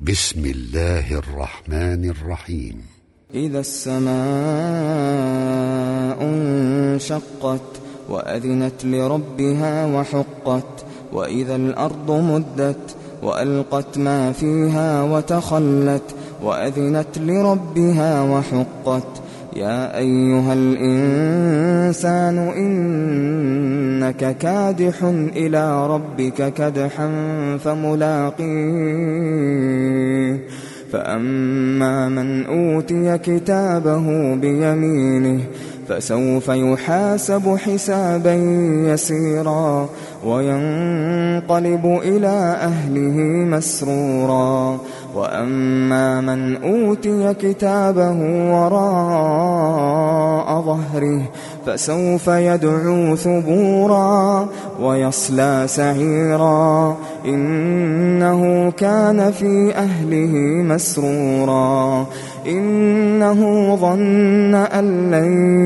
بسم الله الرحمن الرحيم. إذا السماء انشقت وأذنت لربها وحقت وإذا الأرض مدت وألقت ما فيها وتخلت وأذنت لربها وحقت يا أيها الإنسان إنك كادح إلى ربك كدحا فملاقيه فأما من أوتي كتابه بيمينه فسوف يحاسب حسابا يسيرا وينقلب إلى أهله مسرورا وأما من أوتي كتابه وراء ظهره فسوف يدعو ثبورا ويصلى سعيرا إنه كان في أهله مسرورا إنه ظن أن لن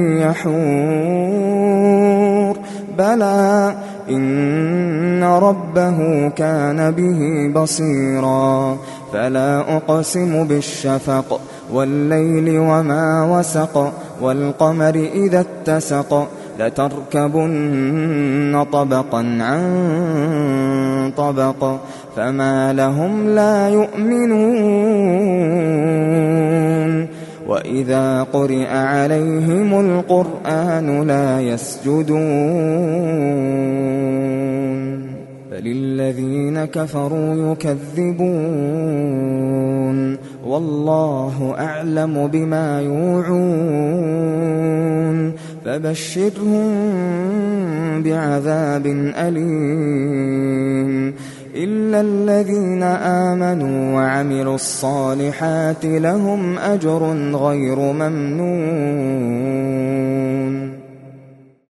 يحور بلى إن ربه كان به بصيرا فلا أقسم بالشفق والليل وما وسق والقمر إذا اتسق لتركبن طبقا عن طبق فما لهم لا يؤمنون وإذا قرئ عليهم القرآن لا يسجدون بل الذين كفروا يكذبون والله أعلم بما يوعون فبشرهم بعذاب أليم إلا الذين آمنوا وعملوا الصالحات لهم أجر غير ممنون